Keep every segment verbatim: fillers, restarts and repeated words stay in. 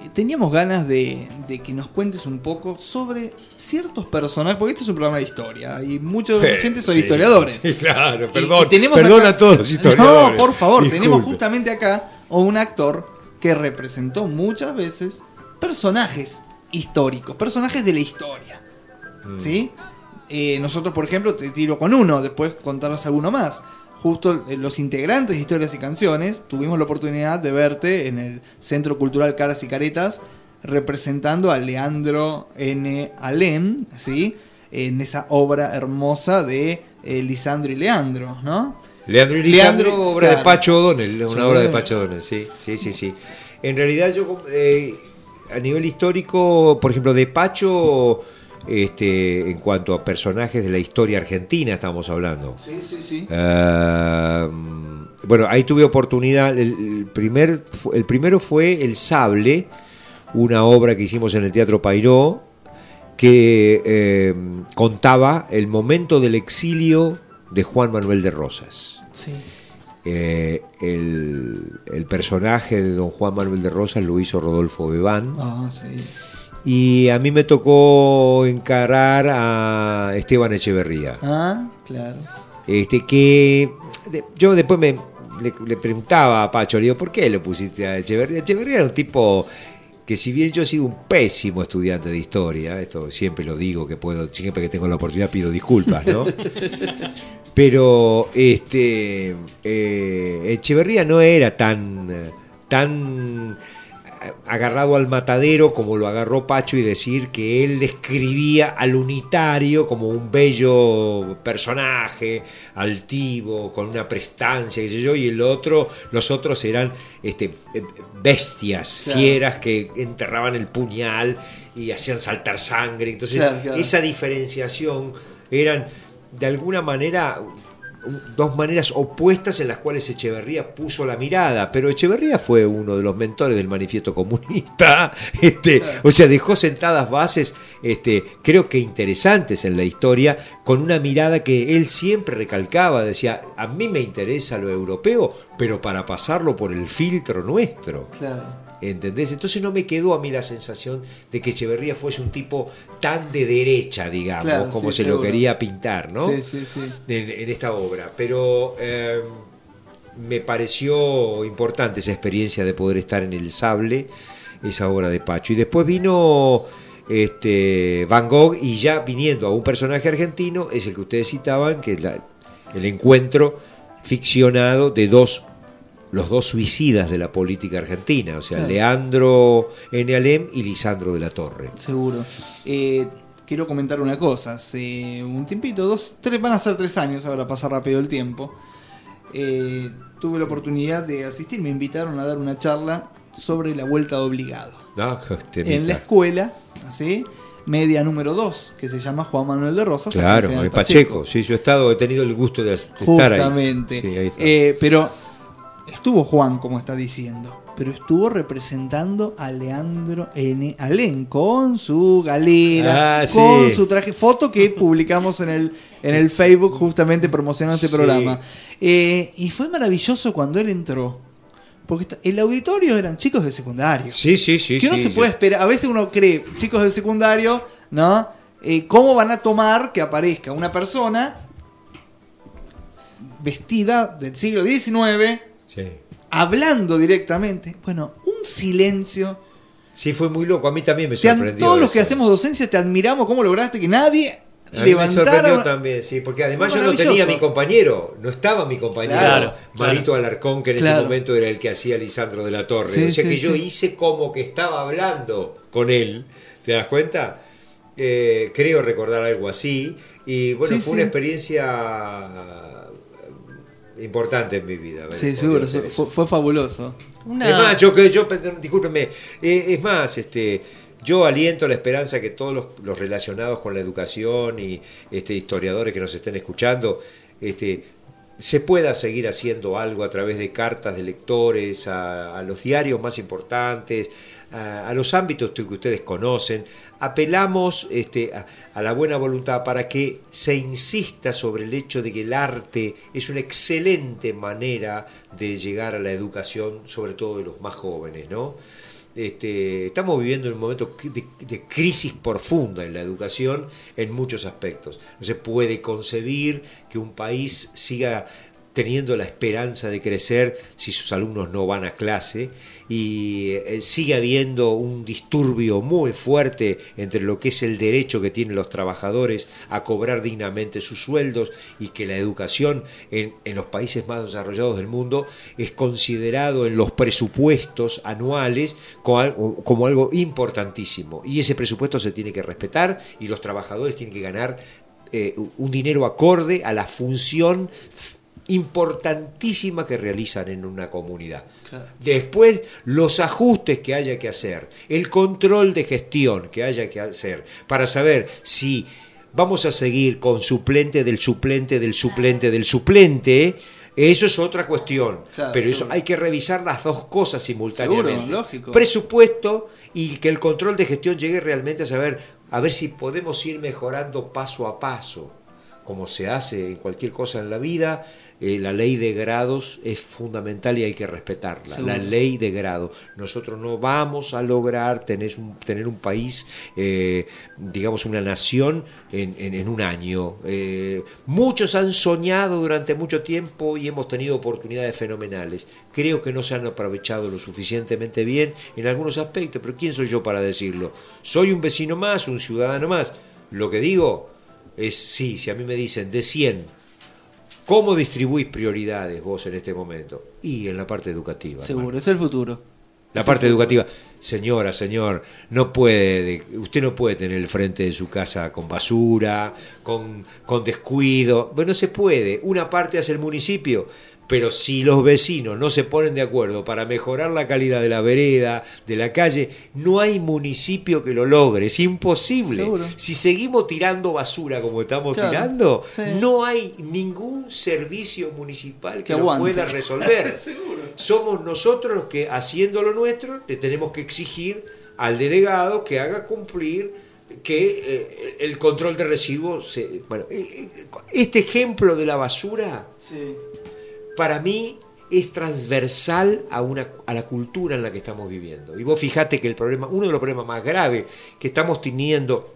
teníamos ganas de, de que nos cuentes un poco sobre ciertos personajes, porque este es un programa de historia y muchos de los oyentes son sí, historiadores. Sí, claro, perdón. Y, y tenemos perdón acá, a todos los historiadores. No, por favor, Disculpe. tenemos justamente acá a un actor que representó muchas veces personajes históricos, personajes de la historia. Mm. ¿Sí? Eh, nosotros, por ejemplo, te tiro con uno, después contarnos alguno más. Justo los integrantes de Historias y Canciones tuvimos la oportunidad de verte en el Centro Cultural Caras y Caretas representando a Leandro N. Alem, ¿sí? En esa obra hermosa de eh, Lisandro y Leandro, ¿no? Leandro y Lisandro, Leandro, obra claro. de Pacho O'Donnell, una Sí. obra de Pacho O'Donnell, sí, sí, sí, sí. En realidad yo, eh, a nivel histórico, por ejemplo, de Pacho... Este, en cuanto a personajes de la historia argentina estamos hablando. Sí, sí, sí. Uh, bueno, ahí tuve oportunidad. El, el, primer, el primero fue El Sable, una obra que hicimos en el Teatro Payró, que eh, contaba el momento del exilio de Juan Manuel de Rosas. Sí. Eh, el, el personaje de don Juan Manuel de Rosas lo hizo Rodolfo Bebán. Ah, sí. Y a mí me tocó encarar a Esteban Echeverría. Ah, claro. Este, que de, yo después me le, le preguntaba a Pacho, le digo, ¿por qué lo pusiste a Echeverría? Echeverría era un tipo que, si bien yo he sido un pésimo estudiante de historia, esto siempre lo digo, que puedo, siempre que tengo la oportunidad pido disculpas, ¿no? Pero este eh, Echeverría no era tan tan agarrado al matadero como lo agarró Pacho, y decir que él describía al unitario como un bello personaje, altivo, con una prestancia, qué sé yo, y el otro, los otros eran este, bestias, claro, fieras que enterraban el puñal y hacían saltar sangre. Entonces, claro, claro, esa diferenciación eran de alguna manera dos maneras opuestas en las cuales Echeverría puso la mirada, pero Echeverría fue uno de los mentores del manifiesto comunista, este, o sea, dejó sentadas bases, este, creo que interesantes en la historia, con una mirada que él siempre recalcaba, decía, a mí me interesa lo europeo, pero para pasarlo por el filtro nuestro. Claro. ¿Entendés? Entonces no me quedó a mí la sensación de que Echeverría fuese un tipo tan de derecha, digamos, claro, como sí, se seguro. Lo quería pintar, ¿no? Sí, sí, sí. En, en esta obra. Pero eh, me pareció importante esa experiencia de poder estar en El Sable, esa obra de Pacho. Y después vino este, Van Gogh, y ya viniendo a un personaje argentino, es el que ustedes citaban, que es la, el encuentro ficcionado de dos los dos suicidas de la política argentina, o sea, claro, Leandro N. Alem y Lisandro de la Torre. Seguro. Eh, quiero comentar una cosa. Hace un tiempito, dos, tres, van a ser tres años, ahora pasa rápido el tiempo. Eh, tuve la oportunidad de asistir, me invitaron a dar una charla sobre la vuelta de obligado. No, en la escuela, ¿sí? Media número dos, que se llama Juan Manuel de Rosas. Claro, en Pacheco. Pacheco. Sí, yo he estado, he tenido el gusto de, de estar ahí. Justamente. Sí, ahí está. Eh, pero estuvo Juan, como está diciendo, pero estuvo representando a Leandro N. Alem con su galera, ah, con sí. su traje, foto que publicamos en el, en el Facebook justamente promocionando este sí. programa. Eh, y fue maravilloso cuando él entró, porque el auditorio eran chicos de secundario. Sí, sí, sí. Que uno sí, se sí. puede esperar, a veces uno cree, chicos de secundario, ¿no? Eh, ¿Cómo van a tomar que aparezca una persona vestida del siglo diecinueve? Sí. Hablando directamente, bueno, un silencio. Sí, fue muy loco, a mí también me sorprendió. Todos los eso. que hacemos docencia te admiramos cómo lograste que nadie a levantara. mí me sorprendió también, sí, porque además yo no tenía a mi compañero, no estaba mi compañero, claro, Marito claro. Alarcón, que en claro. ese momento era el que hacía Lisandro de la Torre. Sí, o sea sí, que sí. yo hice como que estaba hablando con él, ¿te das cuenta? Eh, creo recordar algo así, y bueno, sí, fue sí. una experiencia importante en mi vida. Sí, seguro, fue, fue fabuloso. Una... Es más, yo, yo discúlpenme, eh, es más, este, yo aliento la esperanza que todos los, los relacionados con la educación y este, historiadores que nos estén escuchando, este, se pueda seguir haciendo algo a través de cartas de lectores a, a los diarios más importantes, a, a los ámbitos que ustedes conocen. Apelamos este, a, a la buena voluntad para que se insista sobre el hecho de que el arte es una excelente manera de llegar a la educación, sobre todo de los más jóvenes, ¿no? este, estamos viviendo en un momento de, de crisis profunda en la educación en muchos aspectos. No se puede concebir que un país siga teniendo la esperanza de crecer si sus alumnos no van a clase, y eh, sigue habiendo un disturbio muy fuerte entre lo que es el derecho que tienen los trabajadores a cobrar dignamente sus sueldos, y que la educación en, en los países más desarrollados del mundo es considerado en los presupuestos anuales como algo, como algo importantísimo, y ese presupuesto se tiene que respetar y los trabajadores tienen que ganar eh, un dinero acorde a la función importantísima que realizan en una comunidad. Claro. Después, los ajustes que haya que hacer, el control de gestión que haya que hacer, para saber si vamos a seguir con suplente del suplente del suplente del suplente, eso es otra cuestión. Claro, pero seguro. Eso hay que revisar las dos cosas simultáneamente. Seguro, lógico. Presupuesto y que el control de gestión llegue realmente a saber, a ver si podemos ir mejorando paso a paso, como se hace en cualquier cosa en la vida. Eh, la ley de grados es fundamental y hay que respetarla. Seguro. La ley de grados. Nosotros no vamos a lograr tener un, tener un país, eh, digamos una nación en, en, en un año. Eh, muchos han soñado durante mucho tiempo y hemos tenido oportunidades fenomenales. Creo que no se han aprovechado lo suficientemente bien en algunos aspectos, pero ¿quién soy yo para decirlo? Soy un vecino más, un ciudadano más. Lo que digo es, sí, si a mí me dicen de cien, ¿cómo distribuís prioridades vos en este momento? Y en la parte educativa. Seguro, hermano. Es el futuro. La es parte educativa. Señora, señor, no puede, usted no puede tener el frente de su casa con basura, con, con descuido. Bueno, no se puede. Una parte hace el municipio. Pero si los vecinos no se ponen de acuerdo para mejorar la calidad de la vereda, de la calle, no hay municipio que lo logre, es imposible. Seguro. Si seguimos tirando basura como estamos claro, tirando, sí. no hay ningún servicio municipal que, que lo pueda resolver. Somos nosotros los que, haciendo lo nuestro, le tenemos que exigir al delegado que haga cumplir que eh, el control de residuos se, bueno, eh, este ejemplo de la basura sí. para mí es transversal a una a la cultura en la que estamos viviendo. Y vos fijate que el problema, uno de los problemas más graves que estamos teniendo,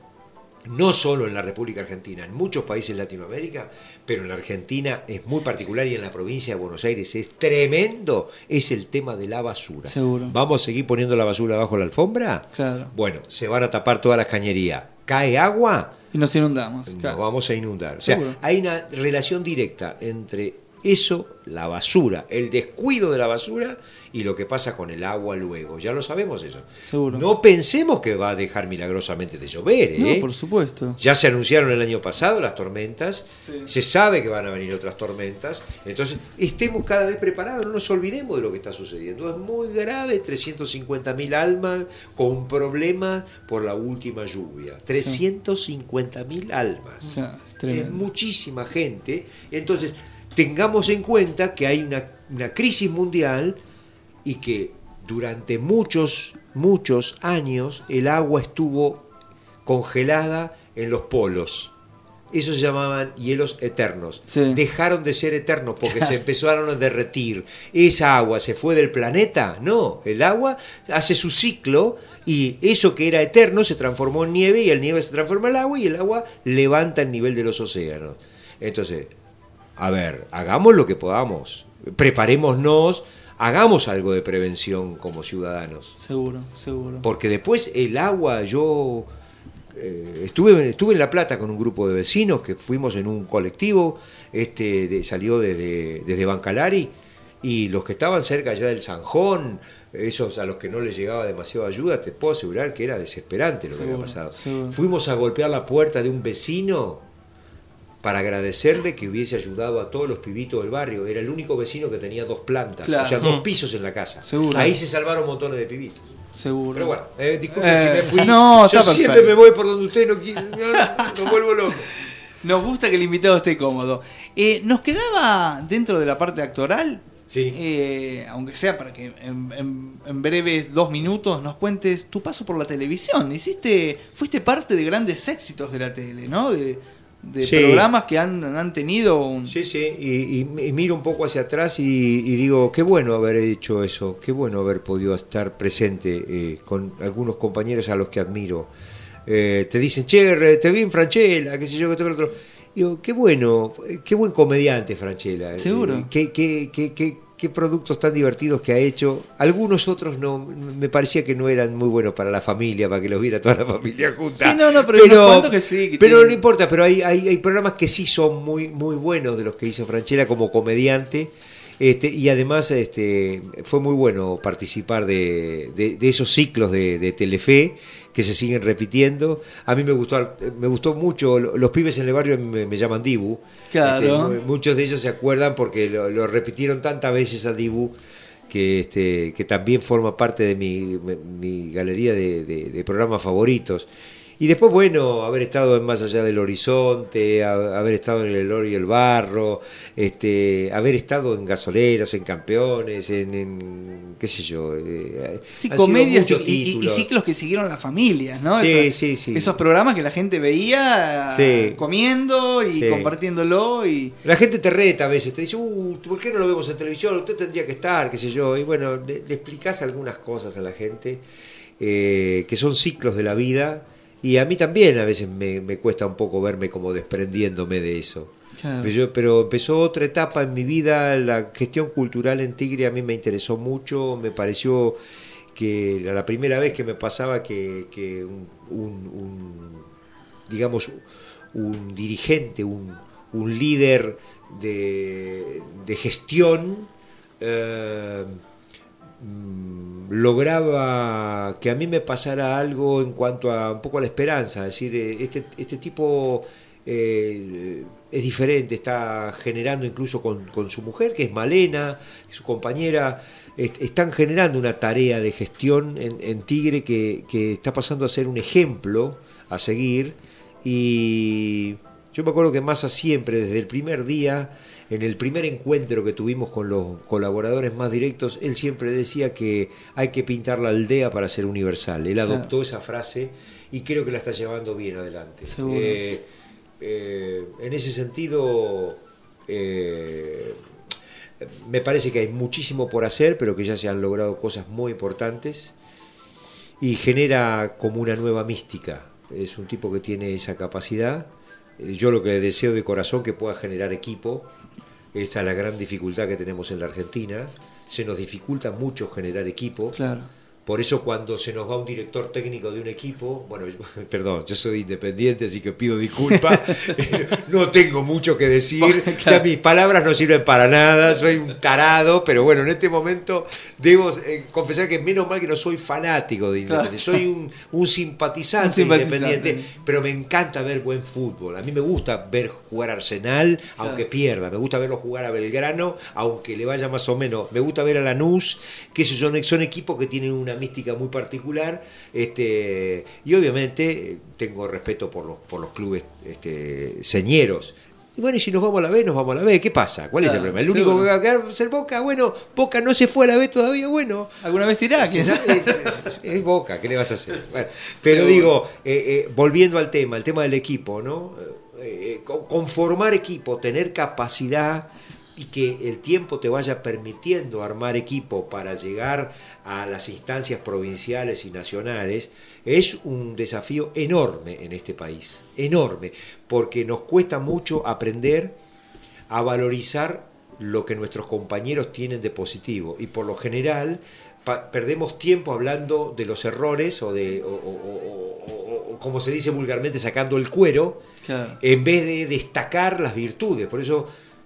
no solo en la República Argentina, en muchos países de Latinoamérica, pero en la Argentina es muy particular y en la provincia de Buenos Aires es tremendo, es el tema de la basura. Seguro. ¿Vamos a seguir poniendo la basura bajo la alfombra? Claro. Bueno, se van a tapar todas las cañerías. ¿Cae agua? Y nos inundamos. Nos claro. vamos a inundar. O sea, Seguro. hay una relación directa entre eso, la basura, el descuido de la basura y lo que pasa con el agua luego. Ya lo sabemos eso. Seguro. No pensemos que va a dejar milagrosamente de llover, ¿eh? No, por supuesto. Ya se anunciaron el año pasado las tormentas, sí. se sabe que van a venir otras tormentas, entonces estemos cada vez preparados, no nos olvidemos de lo que está sucediendo. Es muy grave, trescientas cincuenta mil almas con problemas por la última lluvia. trescientas cincuenta mil almas. Sí, es, es muchísima gente, entonces tengamos en cuenta que hay una, una crisis mundial y que durante muchos, muchos años el agua estuvo congelada en los polos. Eso se llamaban hielos eternos. Sí. Dejaron de ser eternos porque se empezaron a derretir. ¿Esa agua se fue del planeta? No, el agua hace su ciclo y eso que era eterno se transformó en nieve y el nieve se transforma en agua y el agua levanta el nivel de los océanos. Entonces, a ver, hagamos lo que podamos, preparémonos, hagamos algo de prevención como ciudadanos. Seguro, seguro. Porque después el agua, yo eh, estuve, estuve en La Plata con un grupo de vecinos que fuimos en un colectivo, este de, salió desde, desde Bancalari, y los que estaban cerca allá del Zanjón, esos a los que no les llegaba demasiada ayuda, te puedo asegurar que era desesperante lo seguro, que había pasado. Seguro. Fuimos a golpear la puerta de un vecino para agradecerle que hubiese ayudado a todos los pibitos del barrio. Era el único vecino que tenía dos plantas, claro. o sea, dos pisos en la casa. Seguro. Ahí se salvaron montones de pibitos. Seguro. Pero bueno, eh, disculpen eh, si me fui. No, yo siempre perfecto. Me voy por donde usted no quiere. No, no, no vuelvo loco. Nos gusta que el invitado esté cómodo. Eh, nos quedaba dentro de la parte actoral, sí. eh, aunque sea para que en, en, en breves dos minutos nos cuentes tu paso por la televisión. Hiciste, fuiste parte de grandes éxitos de la tele, ¿no? De de sí. programas que han, han tenido un... Sí, sí, y, y, y miro un poco hacia atrás y, y digo, qué bueno haber hecho eso, qué bueno haber podido estar presente eh, con algunos compañeros a los que admiro. Eh, te dicen, che, te vi en Franchella, qué sé yo, que todo lo otro. Digo, qué bueno, qué buen comediante Franchella. Seguro. Eh, qué, qué, qué, qué, qué productos tan divertidos que ha hecho. Algunos otros no, me parecía que no eran muy buenos para la familia, para que los viera toda la familia junta. Sí, no, no, pero, pero cuento que sí. Que pero tiene... no importa, pero hay, hay, hay programas que sí son muy, muy buenos de los que hizo Franchella como comediante. Este, y además este, fue muy bueno participar de, de, de esos ciclos de, de Telefe que se siguen repitiendo. A mí me gustó, me gustó mucho, los pibes en el barrio me, me llaman Dibu. Claro. Este, muchos de ellos se acuerdan porque lo, lo repitieron tantas veces a Dibu que, este, que también forma parte de mi, mi galería de, de, de programas favoritos. Y después, bueno, haber estado en Más Allá del Horizonte, haber estado en El Oro y el Barro, este, haber estado en Gasoleros, en Campeones, en, en qué sé yo. Eh, sí, comedias y, y, y ciclos que siguieron las familias, ¿no? Sí, Esa, sí, sí. Esos programas que la gente veía sí. comiendo y sí. compartiéndolo. Y... La gente te reta a veces, te dice, uh, ¿por qué no lo vemos en televisión? Usted tendría que estar, qué sé yo. Y bueno, le, le explicás algunas cosas a la gente eh, que son ciclos de la vida. Y a mí también a veces me, me cuesta un poco verme como desprendiéndome de eso. Claro. Pero, yo, pero empezó otra etapa en mi vida, la gestión cultural en Tigre a mí me interesó mucho, me pareció que era la primera vez que me pasaba que, que un, un, un, digamos, un dirigente, un, un líder de, de gestión, eh, lograba que a mí me pasara algo en cuanto a un poco a la esperanza, es decir, este, este tipo eh, es diferente, está generando incluso con, con su mujer, que es Malena, su compañera, est- están generando una tarea de gestión en, en Tigre que, que está pasando a ser un ejemplo a seguir. Y yo me acuerdo que Massa siempre, desde el primer día, en el primer encuentro que tuvimos con los colaboradores más directos, él siempre decía que hay que pintar la aldea para ser universal. Él adoptó claro. esa frase y creo que la está llevando bien adelante. Eh, eh, en ese sentido, eh, me parece que hay muchísimo por hacer, pero que ya se han logrado cosas muy importantes y genera como una nueva mística. Es un tipo que tiene esa capacidad. Yo lo que deseo de corazón que pueda generar equipo. Esa es la gran dificultad que tenemos en la Argentina. Se nos dificulta mucho generar equipo. Claro. Por eso cuando se nos va un director técnico de un equipo, bueno, yo, perdón, yo soy independiente, así que pido disculpas, no tengo mucho que decir, claro. Ya mis palabras no sirven para nada, soy un tarado, pero bueno, en este momento debo eh, confesar que menos mal que no soy fanático de Independiente, claro. Soy un, un simpatizante, un simpatizante de Independiente, pero me encanta ver buen fútbol, a mí me gusta ver jugar Arsenal, claro. Aunque pierda, me gusta verlo jugar a Belgrano, aunque le vaya más o menos, me gusta ver a Lanús, que son, son equipos que tienen una mística muy particular, este, y obviamente tengo respeto por los por los clubes este, señeros. Y bueno, y si nos vamos a la B, nos vamos a la B. ¿Qué pasa? ¿Cuál claro, es el problema? El único seguro. Que va a quedar es el Boca. Bueno, Boca no se fue a la B todavía. Bueno, alguna vez irá. Es, es, es Boca, ¿qué le vas a hacer? Bueno, pero seguro. digo, eh, eh, volviendo al tema, el tema del equipo, ¿no? Eh, eh, conformar equipo, tener capacidad y que el tiempo te vaya permitiendo armar equipo para llegar a las instancias provinciales y nacionales, es un desafío enorme en este país, enorme, porque nos cuesta mucho aprender a valorizar lo que nuestros compañeros tienen de positivo, y por lo general pa- perdemos tiempo hablando de los errores o de, o, o, o, o, o como se dice vulgarmente, sacando el cuero, claro. En vez de destacar las virtudes. Por eso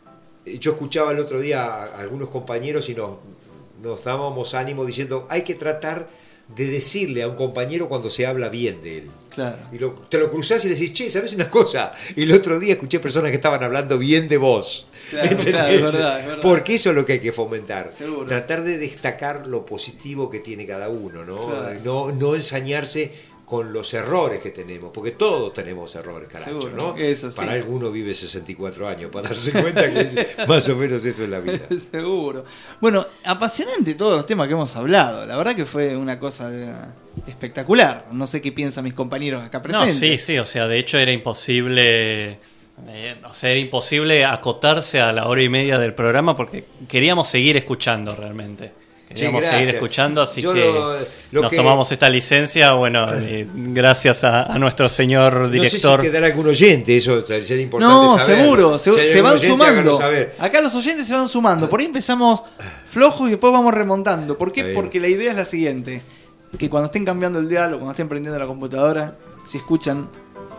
yo escuchaba el otro día a algunos compañeros y nos, nos dábamos ánimo diciendo hay que tratar de decirle a un compañero cuando se habla bien de él. Claro. Y lo, te lo cruzás y le decís, che, ¿sabes una cosa? Y el otro día escuché personas que estaban hablando bien de vos. Claro, claro, es verdad, es verdad. Porque eso es lo que hay que fomentar. Seguro. Tratar de destacar lo positivo que tiene cada uno, ¿no? Claro. No, no ensañarse con los errores que tenemos, porque todos tenemos errores, carajo, seguro, ¿no? Eso sí. Para alguno vive sesenta y cuatro años, para darse cuenta que más o menos eso es la vida. Seguro. Bueno, apasionante todos los temas que hemos hablado. La verdad que fue una cosa de, espectacular. No sé qué piensan mis compañeros acá presentes. No, sí, sí, o sea, de hecho era imposible Eh, o sea, era imposible acotarse a la hora y media del programa porque queríamos seguir escuchando realmente. Queríamos Sí, seguir escuchando, así Yo que lo- lo nos que- tomamos esta licencia, bueno, eh, gracias a, a nuestro señor director. No sé si quedará algún oyente, eso sería importante No, saber. seguro, se, Si hay se algún van oyente, sumando. háganos saber. Acá los oyentes se van sumando. Por ahí empezamos flojos y después vamos remontando. ¿Por qué? Está bien. Porque la idea es la siguiente: que cuando estén cambiando el diálogo, cuando estén prendiendo la computadora, si escuchan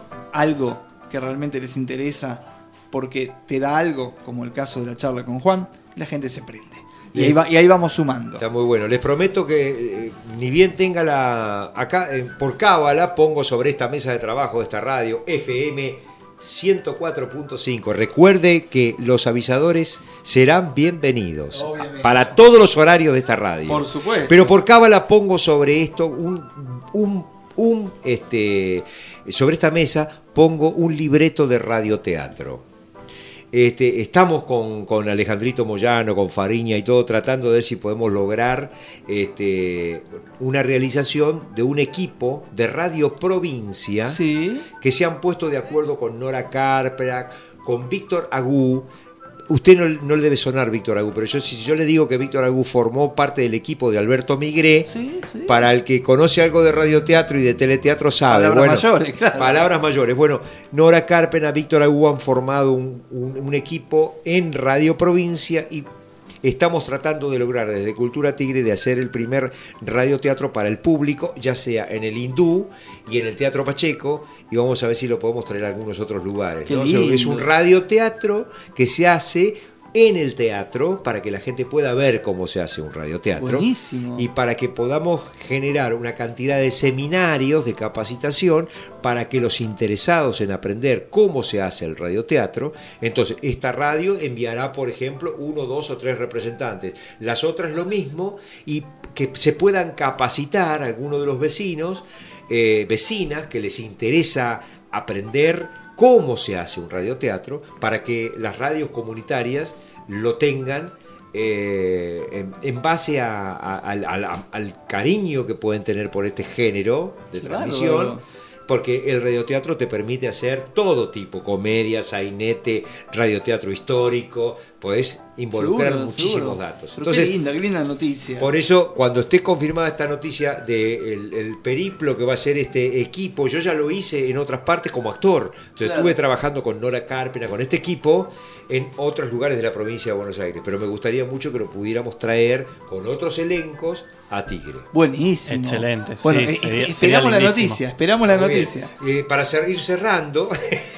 algo que realmente les interesa, porque te da algo, como el caso de la charla con Juan, la gente se prende. Y ahí, va- y ahí vamos sumando. Está muy bueno. Les prometo que eh, ni bien tenga la... Acá, eh, por cábala, pongo sobre esta mesa de trabajo de esta radio, F M ciento cuatro punto cinco. Recuerde que los avisadores serán bienvenidos Obviamente. para todos los horarios de esta radio. Por supuesto. Pero por cábala pongo sobre esto un... un, un este, sobre esta mesa pongo un libreto de radioteatro. Este, estamos con, con Alejandrito Moyano, con Fariña y todo, tratando de ver si podemos lograr este, una realización de un equipo de Radio Provincia Sí. que se han puesto de acuerdo con Nora Carperac, con Víctor Agú. Usted no, no le debe sonar Víctor Agú, pero yo, si yo le digo que Víctor Agú formó parte del equipo de Alberto Migré, Sí, sí. para el que conoce algo de radioteatro y de teleteatro sabe. Palabras bueno, mayores, claro. Palabras mayores. Bueno, Nora Carpena, Víctor Agú han formado un, un- un equipo en Radio Provincia y estamos tratando de lograr desde Cultura Tigre de hacer el primer radioteatro para el público, ya sea en el Hindú y en el Teatro Pacheco, y vamos a ver si lo podemos traer a algunos otros lugares. Qué ¿no? O sea, es lindo. un radioteatro que se hace en el teatro para que la gente pueda ver cómo se hace un radioteatro. Buenísimo. Y para que podamos generar una cantidad de seminarios de capacitación para que los interesados en aprender cómo se hace el radioteatro, entonces esta radio enviará, por ejemplo, uno, dos o tres representantes, las otras lo mismo, y que se puedan capacitar algunos de los vecinos, eh, vecinas que les interesa aprender cómo se hace un radioteatro, para que las radios comunitarias lo tengan eh, en, en base a- a- al, al- al cariño que pueden tener por este género de Qué transmisión, bárbaro. porque el radioteatro te permite hacer todo tipo, comedia, sainete, radioteatro histórico, podés involucrar Seguro, muchísimos seguro. datos. Pero Entonces, qué linda, qué linda noticia. por eso, cuando esté confirmada esta noticia del el periplo que va a ser este equipo, yo ya lo hice en otras partes como actor. Entonces, Claro. estuve trabajando con Nora Carpena, con este equipo, en otros lugares de la provincia de Buenos Aires. Pero me gustaría mucho que lo pudiéramos traer con otros elencos a Tigre. Buenísimo. Excelente, Bueno, sí, eh, sería- eh, sería esperamos la lindísimo. noticia, esperamos la Muy bien. noticia. Eh, para ser- ir cerrando,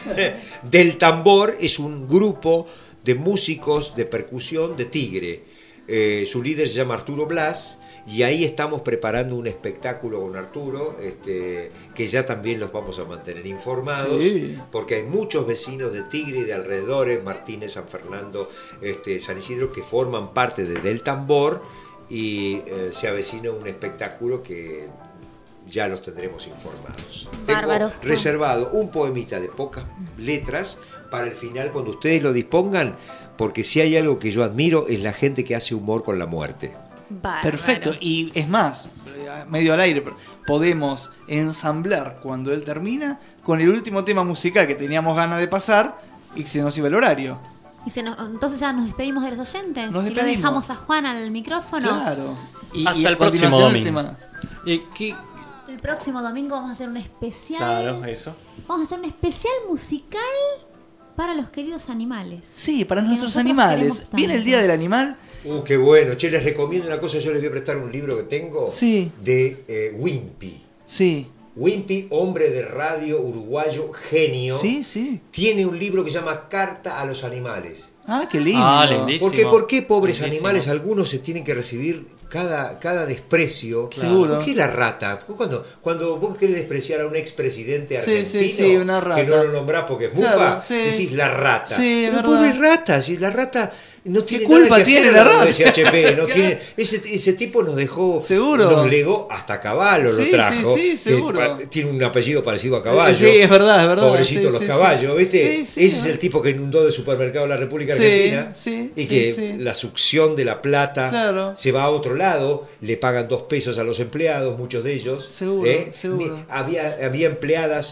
Del Tambor es un grupo de músicos de percusión de Tigre. Eh, su líder se llama Arturo Blas y ahí estamos preparando un espectáculo con Arturo, este, que ya también los vamos a mantener informados, Sí. porque hay muchos vecinos de Tigre y de alrededores, Martínez, San Fernando, este, San Isidro, que forman parte de Del Tambor, y eh, se avecina un espectáculo que ya los tendremos informados. Bárbaro, Tengo Juan. reservado un poemita de pocas letras para el final cuando ustedes lo dispongan, porque si hay algo que yo admiro es la gente que hace humor con la muerte. Bárbaro. Perfecto. Y es más, eh, medio al aire, podemos ensamblar cuando él termina con el último tema musical que teníamos ganas de pasar y que se nos iba el horario. Y se nos- entonces ya nos despedimos de los oyentes. Nos y lo despedimos. dejamos a Juan al micrófono. Claro. Y, Hasta y a el próximo continuación domingo. tema- ¿Y qué? El próximo domingo vamos a hacer un especial. Claro, eso. Vamos a hacer un especial musical para los queridos animales. Sí, para Que nuestros nosotros animales. queremos Viene el tanto. Día del Animal. Uh, qué bueno. Che, les recomiendo una cosa, yo les voy a prestar un libro que tengo Sí. de eh, Wimpy. Sí. Wimpy, hombre de radio uruguayo, genio, Sí, sí. tiene un libro que se llama Carta a los Animales. Ah, qué lindo. Ah, lindísimo. ¿Por qué, ¿Por qué pobres Lindísimo. animales algunos se tienen que recibir cada, cada desprecio? Seguro. ¿Por qué la rata? Cuando, cuando vos querés despreciar a un expresidente Sí, argentino, sí, sí, una rata. que no lo nombrás porque es mufa, Claro, sí. decís la rata. Sí, es Pero verdad. pobres ratas, si la rata no tiene culpa nada que tiene hacer la en rata? S H P, no tiene, ese, ese tipo nos dejó, Seguro. nos legó hasta caballo, Sí, lo trajo. sí, sí, que seguro. tiene un apellido parecido a caballo. Sí, es verdad, es verdad. Pobrecitos Sí, los sí, caballos, sí. ¿viste? Sí, sí, Ese es ¿no? el tipo que inundó de supermercado la República Sí, Argentina sí, y sí, que sí. la succión de la plata Claro. se va a otro lado, le pagan dos pesos a los empleados, muchos de ellos. Seguro, ¿eh? seguro. Ni- Había, había empleadas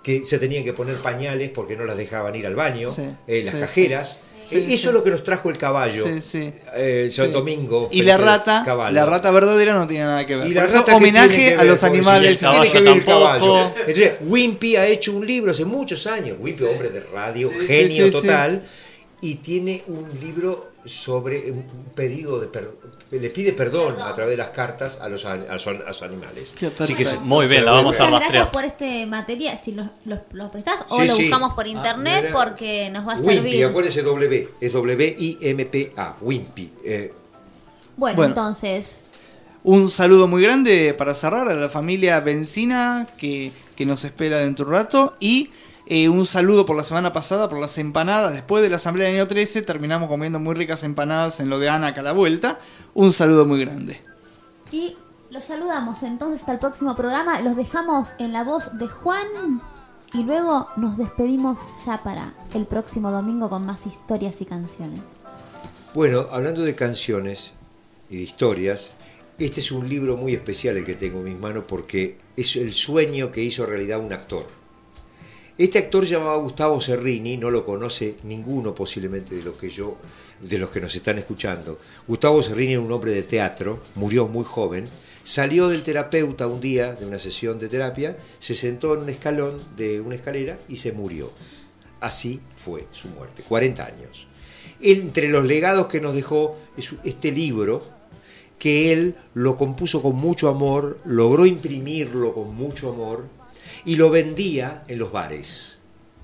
que se tenían que poner pañales porque no las dejaban ir al baño, Sí, eh, las sí, cajeras. sí. Eh, Sí, eso sí. es lo que nos trajo el caballo. Sí, sí. Eh, San Sí. Domingo. Y la Felipe rata, Caballo. la rata verdadera no tiene nada que ver. Y Por la eso, rata que tiene homenaje que a ver, los pobrecito. animales. Y el Tiene que ver el caballo caballo. tampoco. Entonces, Wimpy ha hecho un libro hace muchos años. Wimpy, hombre de radio, Sí, genio sí, sí, total. Y tiene un libro sobre un pedido de perdón. Le pide perdón a través de las cartas a los, an- a los, a los animales. Qué Así que se- Muy bien, se la lo voy vamos a Muchas ver. rastrear. gracias por este material. Si lo, lo, lo prestás o Sí, lo sí. buscamos por Ah, internet mira. porque nos va a Wimpy, servir. acuérdese W. Es W I M P A. Wimpy. Eh, Bueno, Bueno. entonces, Un saludo muy grande para cerrar a la familia Benzina que, que nos espera dentro de un rato. Y eh, un saludo por la semana pasada, por las empanadas. Después de la asamblea del año trece terminamos comiendo muy ricas empanadas en lo de Ana acá a la vuelta. Un saludo muy grande. y los saludamos entonces hasta el próximo programa. Los dejamos en la voz de Juan y luego nos despedimos ya para el próximo domingo con más historias y canciones. Bueno, hablando de canciones y de historias, este es un libro muy especial el que tengo en mis manos porque es el sueño que hizo realidad un actor. Este actor llamaba Gustavo Cerrini, no lo conoce ninguno posiblemente de los que yo, de los que nos están escuchando. Gustavo Cerrini era un hombre de teatro, murió muy joven, salió del terapeuta un día de una sesión de terapia, se sentó en un escalón de una escalera y se murió. Así fue su muerte, cuarenta años. Entre los legados que nos dejó es este libro, que él lo compuso con mucho amor, logró imprimirlo con mucho amor y lo vendía en los bares.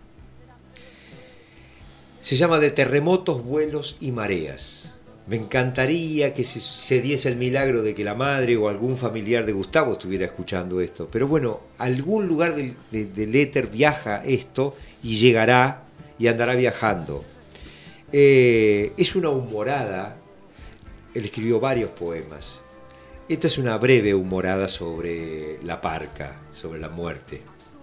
Se llama De terremotos, vuelos y mareas. Me encantaría que se, se diese el milagro de que la madre o algún familiar de Gustavo estuviera escuchando esto. Pero bueno, a algún lugar del, de, del éter viaja esto y llegará y andará viajando. Eh, es una humorada. Él escribió varios poemas. Esta es una breve humorada sobre la parca, sobre la muerte.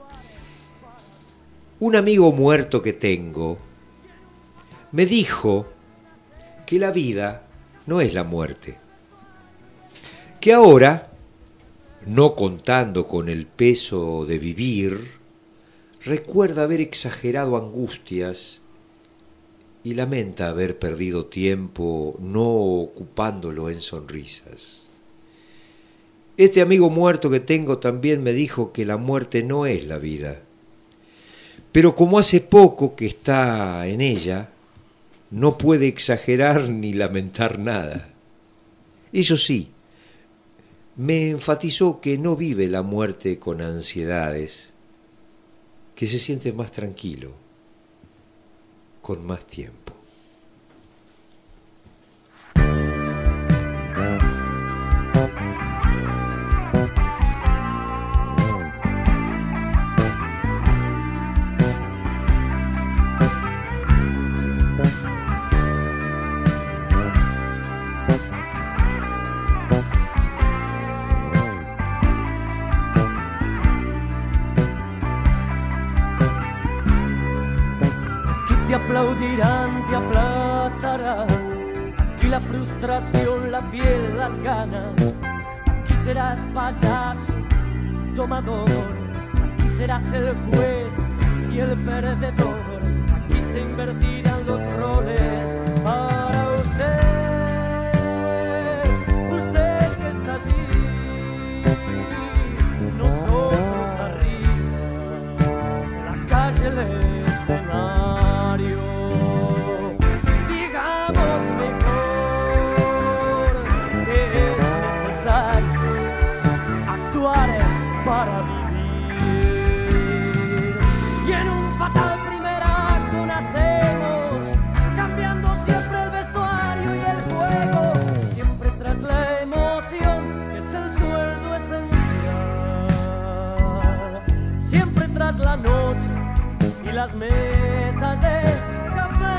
Un amigo muerto que tengo me dijo que la vida no es la muerte, que ahora, no contando con el peso de vivir, recuerda haber exagerado angustias y lamenta haber perdido tiempo no ocupándolo en sonrisas. Este amigo muerto que tengo también me dijo que la muerte no es la vida, pero como hace poco que está en ella, no puede exagerar ni lamentar nada. Eso sí, me enfatizó que no vive la muerte con ansiedades, que se siente más tranquilo, con más tiempo. Te aplaudirán, te aplastarán. Aquí la frustración, la piel, las ganas. Aquí serás payaso, tomador. Aquí serás el juez y el perdedor. Aquí se invertirán los roles para usted. Usted que está allí, nosotros arriba. La calle, el escenario. Digamos mejor que es necesario actuar para vivir. Y en un fatal primer acto nacemos, cambiando siempre el vestuario y el juego, siempre tras la emoción que es el sueldo esencial, siempre tras la noche y las mesas de café.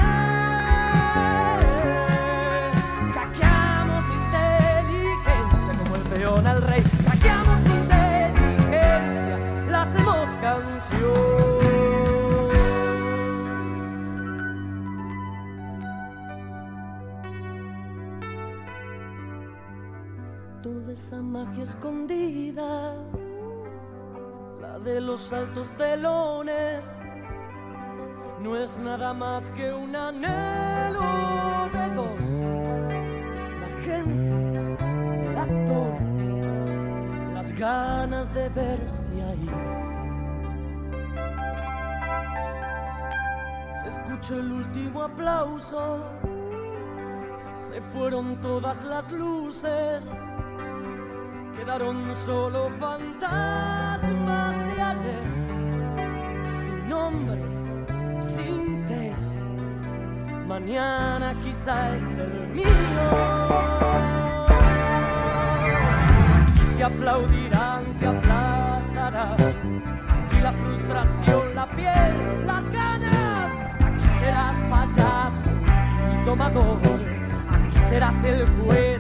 Hackeamos la inteligencia como el peón al rey. Hackeamos la inteligencia, la hacemos canción. Toda esa magia escondida la la de los altos telones, no es nada más que un anhelo de dos. La gente, el actor, las ganas de verse ahí. Se escuchó el último aplauso, se fueron todas las luces, quedaron solo fantasmas de ayer, sin nombre, sin tez. Mañana quizá esté el mío. Te aplaudirán, te aplastarán. Aquí la frustración, la piel, las ganas. Aquí serás payaso y tomador. Aquí serás el juez